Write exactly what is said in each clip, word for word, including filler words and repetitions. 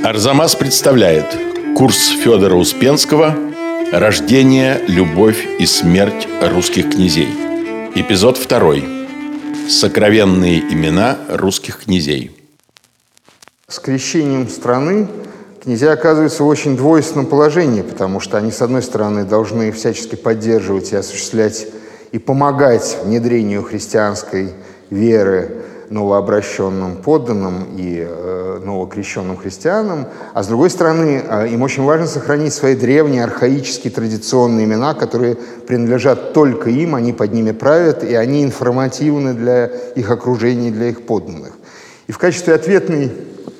Арзамас представляет курс Федора Успенского «Рождение, любовь и смерть русских князей». Эпизод второй. Сокровенные имена русских князей. С крещением страны князья оказываются в очень двойственном положении, потому что они, с одной стороны, должны всячески поддерживать и осуществлять и помогать внедрению христианской веры новообращенным подданным и э, новокрещенным христианам, а с другой стороны, э, им очень важно сохранить свои древние, архаические, традиционные имена, которые принадлежат только им, они под ними правят, и они информативны для их окружения, для их подданных. И в качестве ответной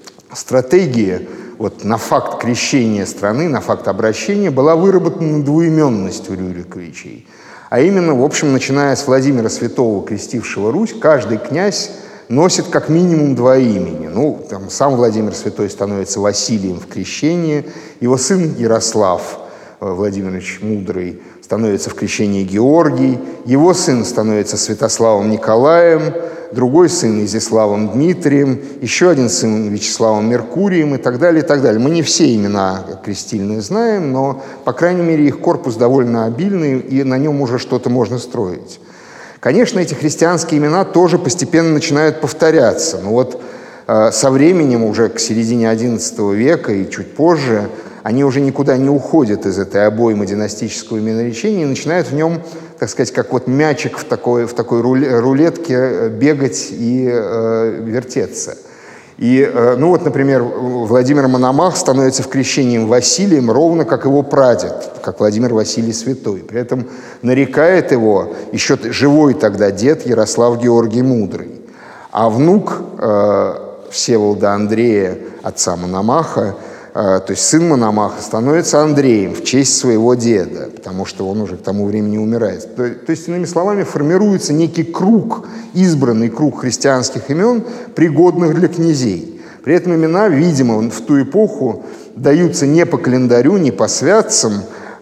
стратегии вот, на факт крещения страны, на факт обращения была выработана двуименность у Рюриковичей. А именно, в общем, начиная с Владимира Святого, крестившего Русь, каждый князь носит как минимум два имени. Ну, там, сам Владимир Святой становится Василием в крещении, его сын Ярослав Владимирович Мудрый становится в крещении Георгий, его сын становится Святославом Николаем, другой сын Изяславом Дмитрием, еще один сын Вячеславом Меркурием и так далее, и так далее. Мы не все имена крестильные знаем, но, по крайней мере, их корпус довольно обильный, и на нем уже что-то можно строить. Конечно, эти христианские имена тоже постепенно начинают повторяться. Но вот э, со временем, уже к середине одиннадцатого века и чуть позже, они уже никуда не уходят из этой обоймы династического именоречения и начинают в нем, так сказать, как вот мячик в такой, в такой рулетке бегать и э, вертеться. И, э, ну вот, например, Владимир Мономах становится в крещении Василием ровно как его прадед, как Владимир Василий Святой. При этом нарекает его еще живой тогда дед Ярослав Георгий Мудрый. А внук э, Всеволода Андрея, отца Мономаха, то есть сын Мономаха, становится Андреем в честь своего деда, потому что он уже к тому времени умирает. То, то есть, иными словами, формируется некий круг, избранный круг христианских имен, пригодных для князей. При этом имена, видимо, в ту эпоху даются не по календарю, не по святцам,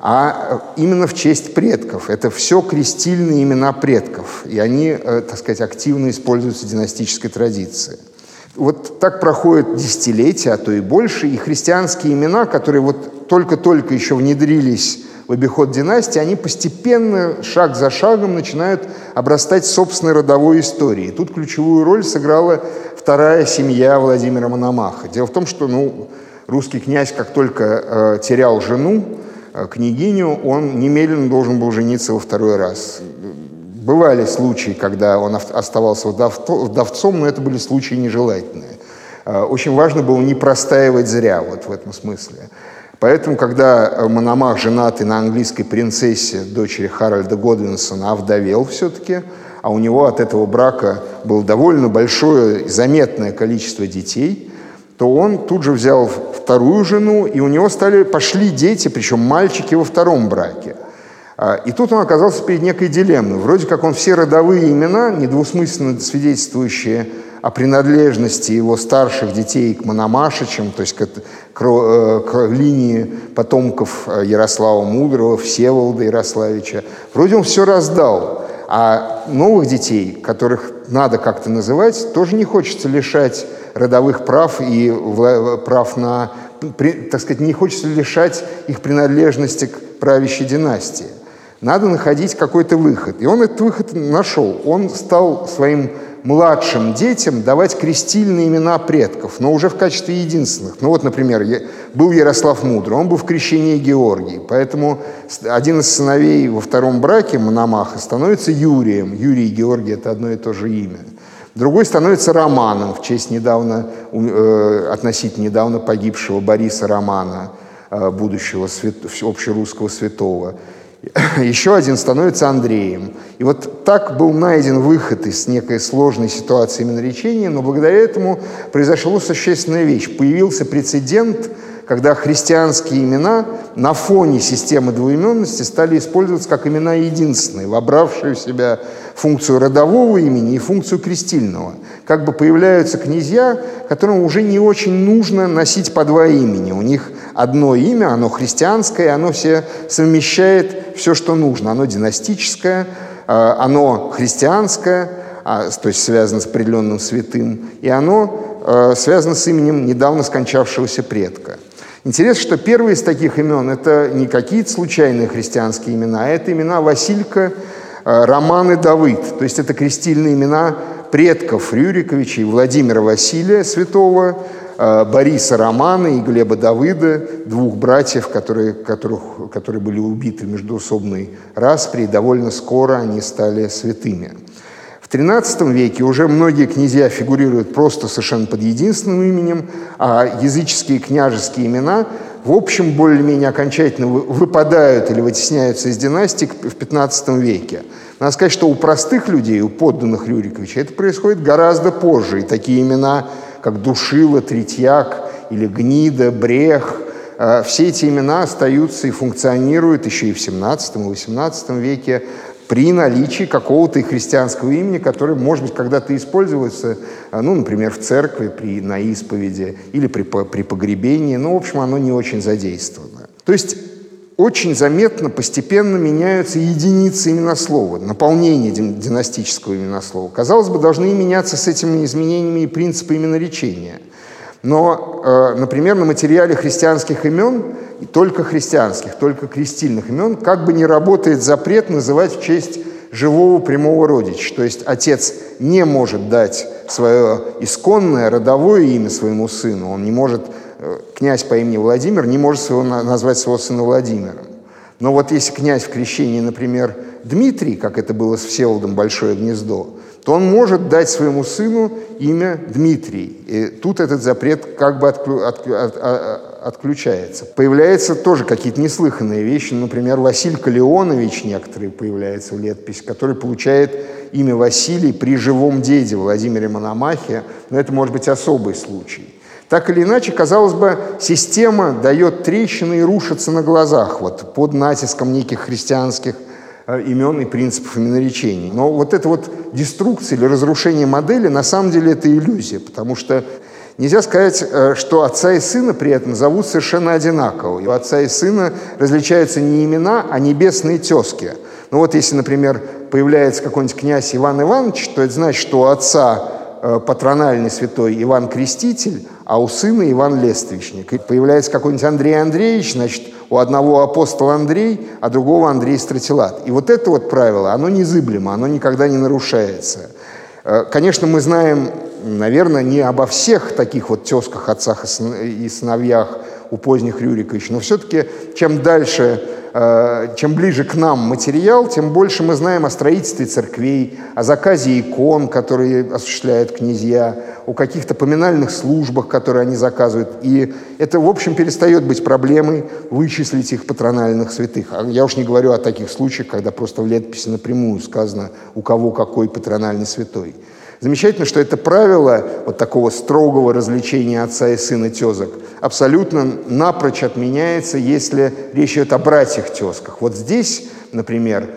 а именно в честь предков. Это все крестильные имена предков, и они, так сказать, активно используются в династической традиции. Вот так проходят десятилетия, а то и больше, и христианские имена, которые вот только-только еще внедрились в обиход династии, они постепенно, шаг за шагом, начинают обрастать собственной родовой историей. Тут ключевую роль сыграла вторая семья Владимира Мономаха. Дело в том, что ну, русский князь, как только э, терял жену, э, княгиню, он немедленно должен был жениться во второй раз. Бывали случаи, когда он оставался вдовцом, но это были случаи нежелательные. Очень важно было не простаивать зря вот в этом смысле. Поэтому, когда Мономах, женатый на английской принцессе, дочери Харальда Годвинсона, овдовел все-таки, а у него от этого брака было довольно большое и заметное количество детей, то он тут же взял вторую жену, и у него стали, пошли дети, причем мальчики во втором браке. И тут он оказался перед некой дилеммой. Вроде как он все родовые имена, недвусмысленно свидетельствующие о принадлежности его старших детей к Мономашичам, то есть к, к, к линии потомков Ярослава Мудрого, Всеволода Ярославича. Вроде он все раздал, а новых детей, которых надо как-то называть, тоже не хочется лишать родовых прав и прав на, так сказать, не хочется лишать их принадлежности к правящей династии. Надо находить какой-то выход. И он этот выход нашел. Он стал своим младшим детям давать крестильные имена предков, но уже в качестве единственных. Ну вот, например, был Ярослав Мудрый, он был в крещении Георгий, поэтому один из сыновей во втором браке Мономаха становится Юрием. Юрий и Георгий – это одно и то же имя. Другой становится Романом в честь недавно, э, относительно недавно погибшего Бориса Романа, э, будущего свят... общерусского святого. Еще один становится Андреем. И вот так был найден выход из некой сложной ситуации именоречения, но благодаря этому произошла существенная вещь. Появился прецедент, когда христианские имена на фоне системы двуименности стали использоваться как имена единственные, вобравшие в себя функцию родового имени и функцию крестильного. Как бы появляются князья, которым уже не очень нужно носить по два имени. У них одно имя, оно христианское, оно все совмещает все, что нужно. Оно династическое, оно христианское, то есть связано с определенным святым, и оно э, связано с именем недавно скончавшегося предка. Интересно, что первые из таких имен — это не какие-то случайные христианские имена, а это имена Василька, э, Роман и Давыд. То есть это крестильные имена предков Рюриковичей, Владимира Василия Святого, э, Бориса Романа и Глеба Давыда, двух братьев, которые, которых, которые были убиты в междоусобной распри, и довольно скоро они стали святыми. В тринадцатом веке уже многие князья фигурируют просто совершенно под единственным именем, а языческие княжеские имена, в общем, более-менее окончательно выпадают или вытесняются из династий в пятнадцатом веке. Надо сказать, что у простых людей, у подданных Рюриковича, это происходит гораздо позже. И такие имена, как Душила, Третьяк или Гнида, Брех, все эти имена остаются и функционируют еще и в семнадцатом и восемнадцатом веке при наличии какого-то и христианского имени, которое, может быть, когда-то используется, ну, например, в церкви, при, на исповеди или при, при погребении, но, в общем, оно не очень задействовано. То есть очень заметно, постепенно меняются единицы именослова, наполнение династического именослова. Казалось бы, должны меняться с этими изменениями и принципы именоречения. Но, э, например, на материале христианских имен, и только христианских, только крестильных имен, как бы не работает запрет называть в честь живого прямого родича. То есть отец не может дать свое исконное родовое имя своему сыну. Он не может, э, князь по имени Владимир не может своего, назвать своего сына Владимиром. Но вот если князь в крещении, например, Дмитрий, как это было с Всеволодом Большое Гнездо, то он может дать своему сыну имя Дмитрий. И тут этот запрет как бы отклю, от, от, от, отключается. Появляются тоже какие-то неслыханные вещи. Например, Василька Леонович, некоторые появляются в летописи, который получает имя Василий при живом деде Владимире Мономахе. Но это может быть особый случай. Так или иначе, казалось бы, система дает трещины и рушится на глазах вот, под натиском неких христианских имен и принципов именоречений. Но вот эта вот деструкция или разрушение модели на самом деле это иллюзия, потому что нельзя сказать, что отца и сына при этом зовут совершенно одинаково. У отца и сына различаются не имена, а небесные тезки. Ну вот если, например, появляется какой-нибудь князь Иван Иванович, то это значит, что у отца патрональный святой Иван Креститель, а у сына Иван Лествичник. И появляется какой-нибудь Андрей Андреевич, значит, у одного апостол Андрей, а другого Андрей Стратилат. И вот это вот правило, оно незыблемо, оно никогда не нарушается. Конечно, мы знаем, наверное, не обо всех таких вот тезках, отцах и сыновьях у поздних Рюриковичей, но все-таки чем дальше, чем ближе к нам материал, тем больше мы знаем о строительстве церквей, о заказе икон, которые осуществляют князья, о каких-то поминальных службах, которые они заказывают. И это, в общем, перестает быть проблемой вычислить их патрональных святых. Я уж не говорю о таких случаях, когда просто в летописи напрямую сказано, у кого какой патрональный святой. Замечательно, что это правило вот такого строгого развлечения отца и сына тезок абсолютно напрочь отменяется, если речь идет о братьях-тезках. Вот здесь, например,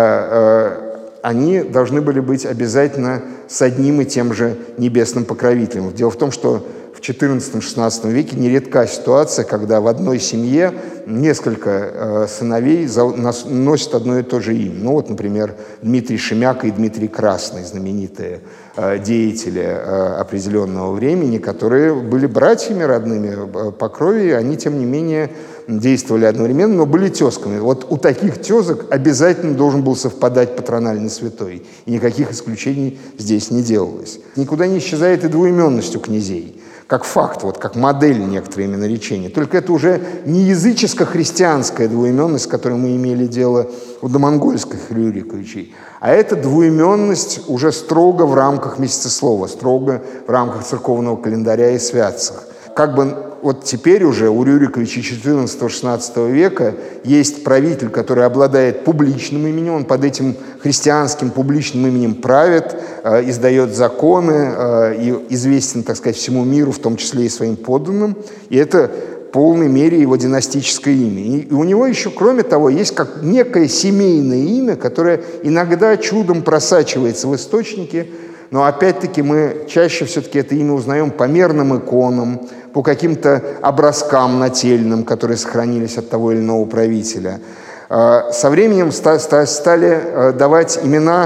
они должны были быть обязательно с одним и тем же небесным покровителем. Дело в том, что в четырнадцатом-шестнадцатом веке нередка ситуация, когда в одной семье несколько э, сыновей за, нас, носят одно и то же имя. Ну вот, например, Дмитрий Шемяка и Дмитрий Красный, знаменитые э, деятели э, определенного времени, которые были братьями родными э, по крови, они, тем не менее, действовали одновременно, но были тезками. Вот у таких тезок обязательно должен был совпадать патрональный святой, и никаких исключений здесь не делалось. Никуда не исчезает и двуименность у князей, как факт, вот, как модель некоторые именоречения. Только это уже не языческо-христианская двуименность, с которой мы имели дело у домонгольских Рюриковичей, а это двуименность уже строго в рамках месяцеслова, строго в рамках церковного календаря и святцах. Как бы вот теперь уже у Рюриковичей четырнадцатого-шестнадцатого века есть правитель, который обладает публичным именем, он под этим христианским публичным именем правит, э, издает законы э, и известен, так сказать, всему миру, в том числе и своим подданным, и это в полной мере его династическое имя. И, и у него еще, кроме того, есть как некое семейное имя, которое иногда чудом просачивается в источники, но опять-таки мы чаще все-таки это имя узнаем по мерным иконам, по каким-то образкам нательным, которые сохранились от того или иного правителя. Со временем стали давать имена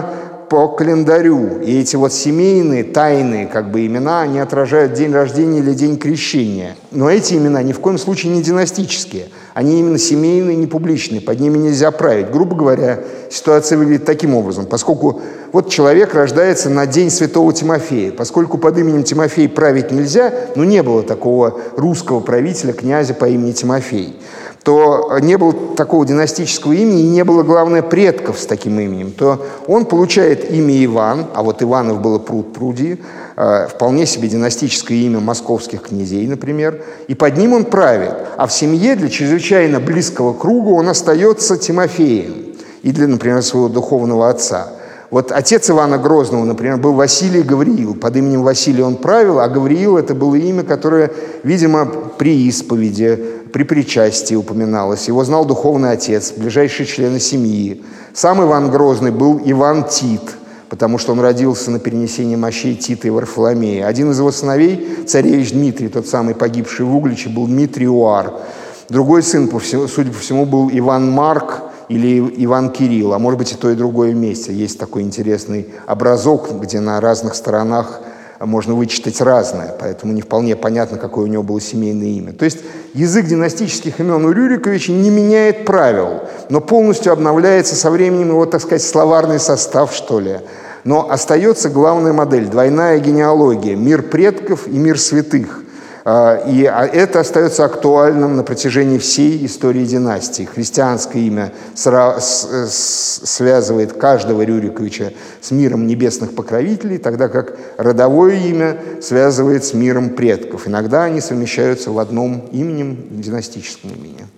по календарю. И эти вот семейные, тайные как бы имена, они отражают день рождения или день крещения. Но эти имена ни в коем случае не династические. Они именно семейные, не публичные. Под ними нельзя править. Грубо говоря, ситуация выглядит таким образом. Поскольку вот человек рождается на день святого Тимофея. Поскольку под именем Тимофей править нельзя, ну не было такого русского правителя, князя по имени Тимофей, то не было такого династического имени и не было, главное, предков с таким именем, то он получает имя Иван, а вот Иванов было пруд-пруди, э, вполне себе династическое имя московских князей, например, и под ним он правит. А в семье для чрезвычайно близкого круга он остается Тимофеем и для, например, своего духовного отца. Вот отец Ивана Грозного, например, был Василий Гавриил. Под именем Василий он правил, а Гавриил — это было имя, которое, видимо, при исповеди, при причастии упоминалось. Его знал духовный отец, ближайшие члены семьи. Сам Иван Грозный был Иван Тит, потому что он родился на перенесении мощей Тита и Варфоломея. Один из его сыновей, царевич Дмитрий, тот самый погибший в Угличе, был Дмитрий Уар. Другой сын, судя по всему, был Иван Марк или Иван Кирилл, а может быть и то, и другое вместе. Есть такой интересный образок, где на разных сторонах можно вычитать разное, поэтому не вполне понятно, какое у него было семейное имя. То есть язык династических имен у Рюриковича не меняет правил, но полностью обновляется со временем его, так сказать, словарный состав, что ли. Но остается главная модель – двойная генеалогия, мир предков и мир святых. И это остается актуальным на протяжении всей истории династии. Христианское имя связывает каждого Рюриковича с миром небесных покровителей, тогда как родовое имя связывает с миром предков. Иногда они совмещаются в одном именем, династическом имени.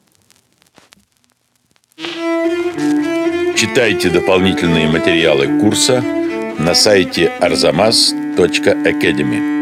Читайте дополнительные материалы курса на сайте арзамас точка академи.